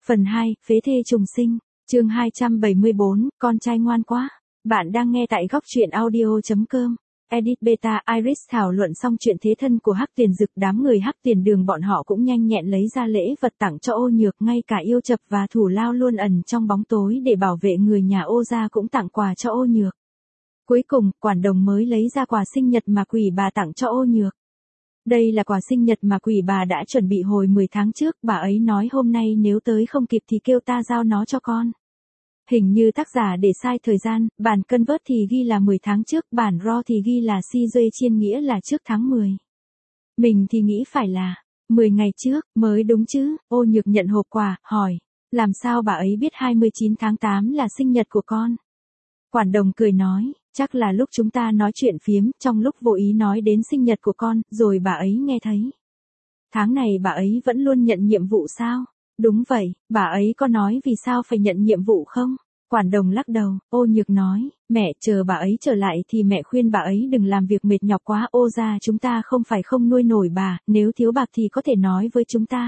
Phần 2, phế thê trùng sinh, chương 274, con trai ngoan quá. Bạn đang nghe tại góc truyện audio.com. Edit Beta Iris thảo luận xong chuyện thế thân của Hắc Tiền Dực, đám người Hắc Tiền Đường bọn họ cũng nhanh nhẹn lấy ra lễ vật tặng cho Ô Nhược, ngay cả Yêu Chập và Thủ Lao luôn ẩn trong bóng tối để bảo vệ người nhà Ô gia cũng tặng quà cho Ô Nhược. Cuối cùng, quản đồng mới lấy ra quà sinh nhật mà quỷ bà tặng cho Ô Nhược. Đây là quà sinh nhật mà quỷ bà đã chuẩn bị hồi 10 tháng trước, bà ấy nói hôm nay nếu tới không kịp thì kêu ta giao nó cho con. Hình như tác giả để sai thời gian, bản convert thì ghi là 10 tháng trước, bản raw thì ghi là si duê chiên nghĩa là trước tháng 10. Mình thì nghĩ phải là 10 ngày trước, mới đúng chứ. Ô Nhược nhận hộp quà, hỏi, làm sao bà ấy biết 29 tháng 8 là sinh nhật của con? Quản đồng cười nói, chắc là lúc chúng ta nói chuyện phiếm, trong lúc vô ý nói đến sinh nhật của con, rồi bà ấy nghe thấy. Tháng này bà ấy vẫn luôn nhận nhiệm vụ sao? Đúng vậy, bà ấy có nói vì sao phải nhận nhiệm vụ không? Quản đồng lắc đầu, Ô Nhược nói, mẹ chờ bà ấy trở lại thì mẹ khuyên bà ấy đừng làm việc mệt nhọc quá, Ô gia chúng ta không phải không nuôi nổi bà, nếu thiếu bạc thì có thể nói với chúng ta.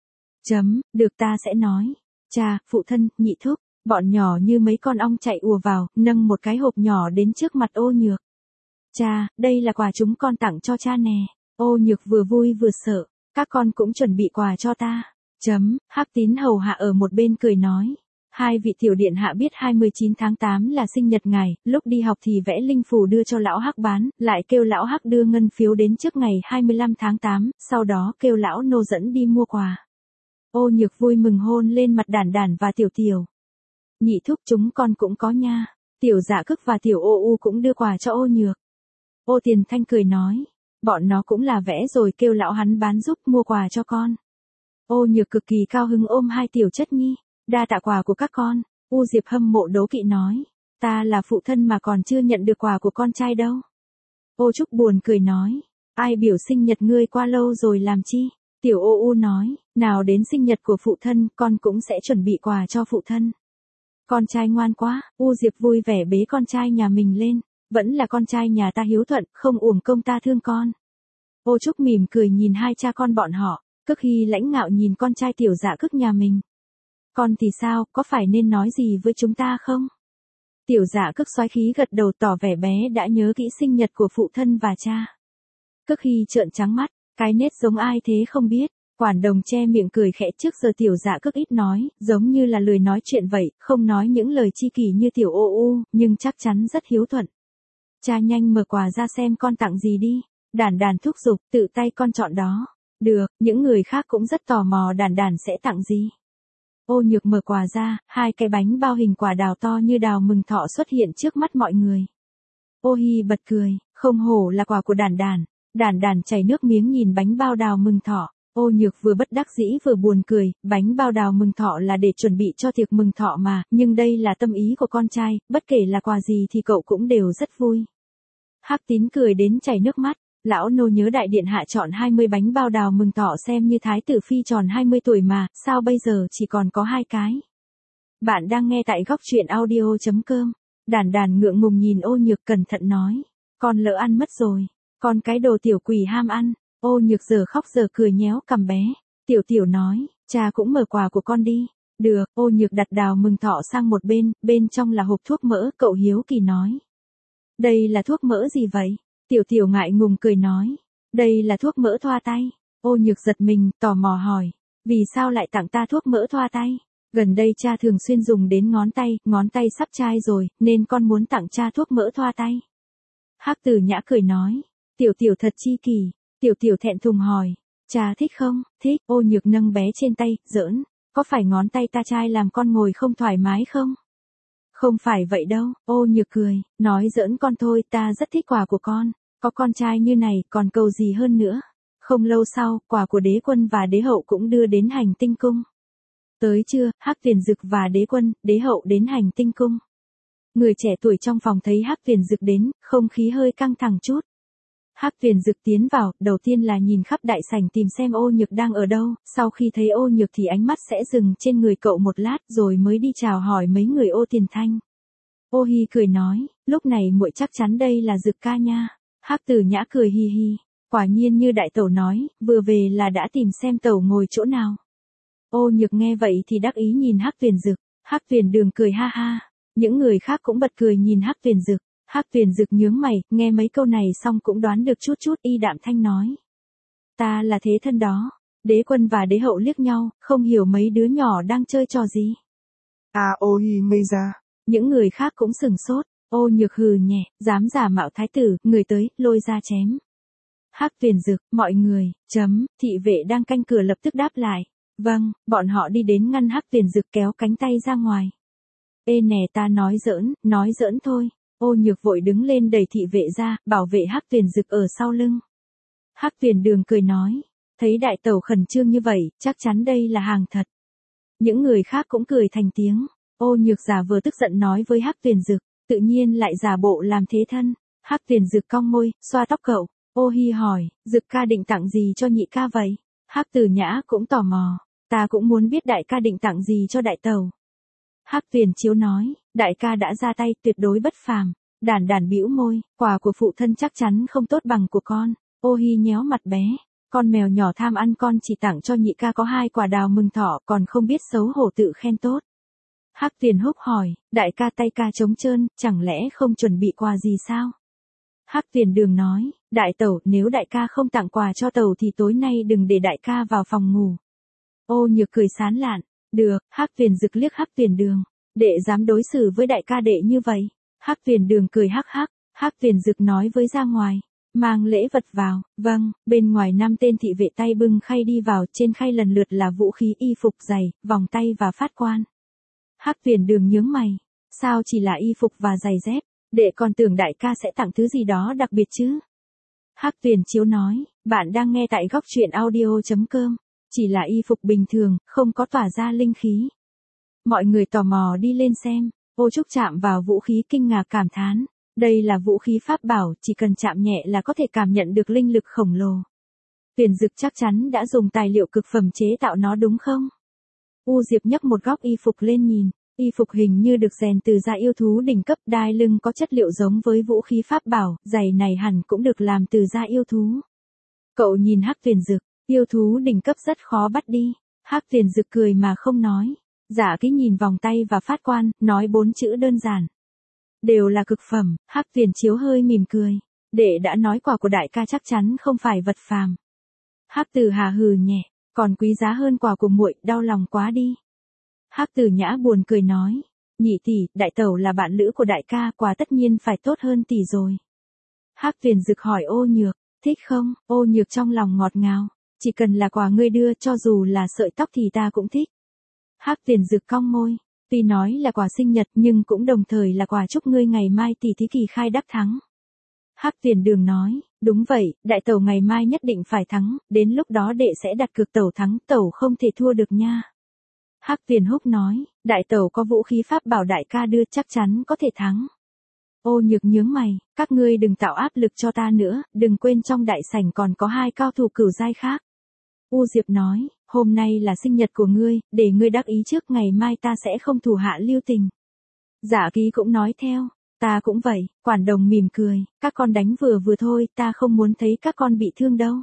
Được ta sẽ nói. Cha, phụ thân, nhị thúc, bọn nhỏ như mấy con ong chạy ùa vào, nâng một cái hộp nhỏ đến trước mặt Ô Nhược. Cha, đây là quà chúng con tặng cho cha nè. Ô Nhược vừa vui vừa sợ, các con cũng chuẩn bị quà cho ta. Hắc Tín hầu hạ ở một bên cười nói. Hai vị tiểu điện hạ biết 29 tháng 8 là sinh nhật ngài, lúc đi học thì vẽ linh phù đưa cho lão Hắc bán, lại kêu lão Hắc đưa ngân phiếu đến trước ngày 25 tháng 8, sau đó kêu lão nô dẫn đi mua quà. Ô Nhược vui mừng hôn lên mặt Đản Đản và Tiểu Tiểu. Nhị thúc chúng con cũng có nha. Tiểu Dạ Cức và Tiểu Ô U cũng đưa quà cho Ô Nhược. Ô Tiền Thanh cười nói, bọn nó cũng là vẽ rồi kêu lão hắn bán giúp mua quà cho con. Ô Nhược cực kỳ cao hứng ôm hai tiểu chất nhi, đa tạ quà của các con. U Diệp hâm mộ đố kỵ nói, ta là phụ thân mà còn chưa nhận được quà của con trai đâu. Ô Trúc buồn cười nói, ai biểu sinh nhật ngươi qua lâu rồi làm chi? Tiểu Ô U nói, nào đến sinh nhật của phụ thân con cũng sẽ chuẩn bị quà cho phụ thân. Con trai ngoan quá, U Diệp vui vẻ bế con trai nhà mình lên, vẫn là con trai nhà ta hiếu thuận, không uổng công ta thương con. Ô Trúc mỉm cười nhìn hai cha con bọn họ, Cức Hy lãnh ngạo nhìn con trai Tiểu Dạ Cức nhà mình. Con thì sao, có phải nên nói gì với chúng ta không? Tiểu Dạ Cức xoái khí gật đầu tỏ vẻ bé đã nhớ kỹ sinh nhật của phụ thân và cha. Cức Hy trợn trắng mắt, cái nết giống ai thế không biết. Quản đồng che miệng cười khẽ, trước giờ Tiểu Dạ Cức ít nói, giống như là lười nói chuyện vậy, không nói những lời chi kỷ như Tiểu Ô U, nhưng chắc chắn rất hiếu thuận. Cha nhanh mở quà ra xem con tặng gì đi. Đản Đản thúc giục, tự tay con chọn đó. Được, những người khác cũng rất tò mò Đản Đản sẽ tặng gì. Ô Nhược mở quà ra, hai cái bánh bao hình quả đào to như đào mừng thọ xuất hiện trước mắt mọi người. Ô Hi bật cười, không hổ là quà của Đản Đản. Đản Đản chảy nước miếng nhìn bánh bao đào mừng thọ. Ô Nhược vừa bất đắc dĩ vừa buồn cười, bánh bao đào mừng thọ là để chuẩn bị cho tiệc mừng thọ mà, nhưng đây là tâm ý của con trai, bất kể là quà gì thì cậu cũng đều rất vui. Hắc Tín cười đến chảy nước mắt, lão nô nhớ đại điện hạ chọn 20 bánh bao đào mừng thọ xem như thái tử phi tròn 20 tuổi mà, sao bây giờ chỉ còn có 2 cái. Bạn đang nghe tại góc truyện audio.com. Đản Đản ngượng ngùng nhìn Ô Nhược cẩn thận nói, con lỡ ăn mất rồi, con cái đồ tiểu quỷ ham ăn. Ô Nhược giờ khóc giờ cười nhéo cằm bé. Tiểu Tiểu nói, cha cũng mở quà của con đi. Được, Ô Nhược đặt đào mừng thọ sang một bên, bên trong là hộp thuốc mỡ, cậu hiếu kỳ nói. Đây là thuốc mỡ gì vậy? Tiểu Tiểu ngại ngùng cười nói, đây là thuốc mỡ thoa tay. Ô Nhược giật mình, tò mò hỏi, vì sao lại tặng ta thuốc mỡ thoa tay? Gần đây cha thường xuyên dùng đến ngón tay sắp chai rồi, nên con muốn tặng cha thuốc mỡ thoa tay. Hắc Tử Nhã cười nói, Tiểu Tiểu thật chi kỷ. Tiểu Tiểu thẹn thùng hỏi, cha thích không? Thích. Ô Nhược nâng bé trên tay, giỡn, có phải ngón tay ta chai làm con ngồi không thoải mái không? Không phải vậy đâu. Ô Nhược cười, nói giỡn con thôi, ta rất thích quà của con, có con trai như này còn cầu gì hơn nữa. Không lâu sau, quà của đế quân và đế hậu cũng đưa đến hành tinh cung. Tới trưa, Hắc Tiền Dực và đế quân, đế hậu đến hành tinh cung. Người trẻ tuổi trong phòng thấy Hắc Tiền Dực đến, không khí hơi căng thẳng chút. Hắc Tiền Dực tiến vào, đầu tiên là nhìn khắp đại sảnh tìm xem Ô Nhược đang ở đâu, sau khi thấy Ô Nhược thì ánh mắt sẽ dừng trên người cậu một lát rồi mới đi chào hỏi mấy người Ô Tiền Thanh. Ô Hi cười nói, lúc này muội chắc chắn đây là Dực ca nha. Hắc Tử Nhã cười hi hi, quả nhiên như đại tẩu nói, vừa về là đã tìm xem tẩu ngồi chỗ nào. Ô Nhược nghe vậy thì đắc ý nhìn Hắc Tuyền Dực. Hắc Tuyền Đường cười ha ha. Những người khác cũng bật cười nhìn Hắc Tuyền Dực. Hắc Tuyền Dực nhướng mày, nghe mấy câu này xong cũng đoán được chút chút, y đạm thanh nói. Ta là thế thân đó. Đế Quân và Đế Hậu liếc nhau, không hiểu mấy đứa nhỏ đang chơi trò gì. Ô Hi ngây ra. Những người khác cũng sừng sốt. Ô Nhược hừ nhẹ, dám giả mạo thái tử, người tới, lôi ra chém. Hắc Tuyền Dực, mọi người, thị vệ đang canh cửa lập tức đáp lại. Vâng, bọn họ đi đến ngăn Hắc Tuyền Dực kéo cánh tay ra ngoài. Ê nè, ta nói giỡn thôi. Ô Nhược vội đứng lên đẩy thị vệ ra, bảo vệ Hắc Tuyền Dực ở sau lưng. Hắc Tuyền Đường cười nói, thấy đại tẩu khẩn trương như vậy, chắc chắn đây là hàng thật. Những người khác cũng cười thành tiếng. Ô Nhược giả vờ tức giận nói với Hắc Tuyền Dực, tự nhiên lại giả bộ làm thế thân. Hắc Tuyền Dực cong môi, xoa tóc cậu. Ô Hi hỏi, Dực ca định tặng gì cho nhị ca vậy? Hắc Tử Nhã cũng tò mò, ta cũng muốn biết đại ca định tặng gì cho đại tẩu. Hắc Tuyền Chiếu nói, đại ca đã ra tay, tuyệt đối bất phàm. Đản Đản bĩu môi, quà của phụ thân chắc chắn không tốt bằng của con. Ô Hi nhéo mặt bé, con mèo nhỏ tham ăn, con chỉ tặng cho nhị ca có 2 quả đào mừng thọ, còn không biết xấu hổ tự khen tốt. Hắc Tuyền Húc hỏi, đại ca tay ca trống trơn, chẳng lẽ không chuẩn bị quà gì sao? Hắc Tuyền Đường nói, đại tẩu, nếu đại ca không tặng quà cho tẩu thì tối nay đừng để đại ca vào phòng ngủ. Ô Nhược cười sán lạn, được. Hắc Tuyền Dực liếc Hắc Tuyền Đường, đệ dám đối xử với đại ca đệ như vậy? Hắc Tuyền Đường cười hắc hắc. Hắc Tuyền Dực nói với ra ngoài, mang lễ vật vào. Vâng. Bên ngoài 5 tên thị vệ tay bưng khay đi vào, trên khay lần lượt là vũ khí, y phục, giày, vòng tay và phát quan. Hắc Tuyền Đường nhướng mày, sao chỉ là y phục và giày dép, đệ còn tưởng đại ca sẽ tặng thứ gì đó đặc biệt chứ. Hắc Tuyền Chiếu nói, bạn đang nghe tại góc truyện audio.com, chỉ là y phục bình thường, không có tỏa ra linh khí. Mọi người tò mò đi lên xem. Ô Trúc chạm vào vũ khí kinh ngạc cảm thán, đây là vũ khí pháp bảo, chỉ cần chạm nhẹ là có thể cảm nhận được linh lực khổng lồ. Tuyền Dực chắc chắn đã dùng tài liệu cực phẩm chế tạo nó đúng không? U Diệp nhấc một góc y phục lên nhìn, y phục hình như được rèn từ da yêu thú đỉnh cấp, đai lưng có chất liệu giống với vũ khí pháp bảo, giày này hẳn cũng được làm từ da yêu thú. Cậu nhìn Hắc Tuyền Dực, yêu thú đỉnh cấp rất khó bắt đi. Hắc Tuyền Dực cười mà không nói. Giả Ký nhìn vòng tay và phát quan, nói 4 chữ đơn giản. Đều là cực phẩm. Hắc Tuyền Chiếu hơi mỉm cười. Đệ đã nói quà của đại ca chắc chắn không phải vật phàm. Hắc Tử Hà hừ nhẹ, còn quý giá hơn quà của muội, đau lòng quá đi. Hắc Tử Nhã buồn cười nói, nhị tỷ, đại tẩu là bạn lữ của đại ca, quà tất nhiên phải tốt hơn tỷ rồi. Hắc Tuyền Dực hỏi Ô Nhược, thích không? Ô Nhược trong lòng ngọt ngào, chỉ cần là quà ngươi đưa, cho dù là sợi tóc thì ta cũng thích. Hắc Tuyền Dực cong môi, tuy nói là quà sinh nhật nhưng cũng đồng thời là quà chúc ngươi ngày mai tỷ thí kỳ khai đắc thắng. Hắc Tuyền Đường nói, đúng vậy, đại tẩu ngày mai nhất định phải thắng, đến lúc đó đệ sẽ đặt cược tẩu thắng, tẩu không thể thua được nha. Hắc Tuyền Húc nói, đại tẩu có vũ khí pháp bảo đại ca đưa, chắc chắn có thể thắng. Ô Nhược nhướng mày, các ngươi đừng tạo áp lực cho ta nữa, đừng quên trong đại sảnh còn có 2 cao thủ cửu giai khác. U Diệp nói, hôm nay là sinh nhật của ngươi, để ngươi đắc ý trước, ngày mai ta sẽ không thủ hạ lưu tình. Giả Ký cũng nói theo, ta cũng vậy. Quản Đồng mỉm cười, các con đánh vừa vừa thôi, ta không muốn thấy các con bị thương đâu.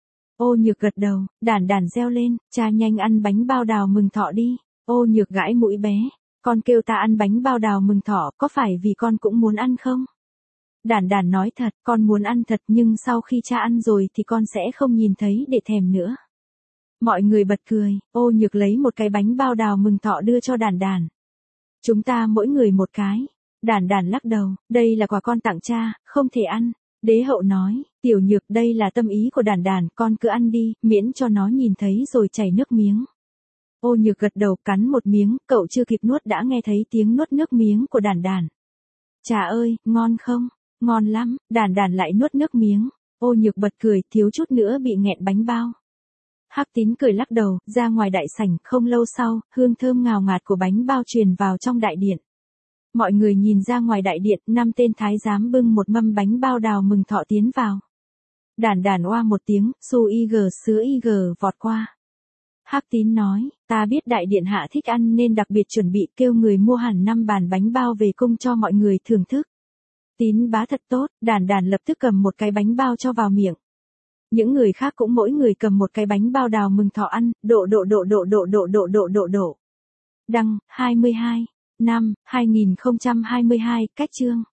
Ô Nhược gật đầu, Đản Đản reo lên, cha nhanh ăn bánh bao đào mừng thọ đi. Ô Nhược gãi mũi bé, con kêu ta ăn bánh bao đào mừng thọ, có phải vì con cũng muốn ăn không? Đản Đản nói thật, con muốn ăn thật, nhưng sau khi cha ăn rồi thì con sẽ không nhìn thấy để thèm nữa. Mọi người bật cười. Ô Nhược lấy một cái bánh bao đào mừng thọ đưa cho Đản Đản. Chúng ta mỗi người một cái. Đản Đản lắc đầu, đây là quà con tặng cha, không thể ăn. Đế Hậu nói, Tiểu Nhược, đây là tâm ý của Đản Đản, con cứ ăn đi, miễn cho nó nhìn thấy rồi chảy nước miếng. Ô Nhược gật đầu, cắn một miếng, cậu chưa kịp nuốt đã nghe thấy tiếng nuốt nước miếng của Đản Đản. Cha ơi, ngon không? Ngon lắm. Đản Đản lại nuốt nước miếng. Ô Nhược bật cười, thiếu chút nữa bị nghẹn bánh bao. Hắc Tín cười lắc đầu, ra ngoài đại sảnh, không lâu sau, hương thơm ngào ngạt của bánh bao truyền vào trong đại điện. Mọi người nhìn ra ngoài đại điện, 5 tên thái giám bưng một mâm bánh bao đào mừng thọ tiến vào. Đản Đản oa một tiếng, su y sứa y vọt qua. Hắc Tín nói, ta biết đại điện hạ thích ăn nên đặc biệt chuẩn bị, kêu người mua hẳn 5 bàn bánh bao về cung cho mọi người thưởng thức. Tín bá thật tốt. Đản Đản lập tức cầm một cái bánh bao cho vào miệng. Những người khác cũng mỗi người cầm một cái bánh bao đào mừng thọ ăn, độ. Đăng, 22, năm, 2022, cách chương.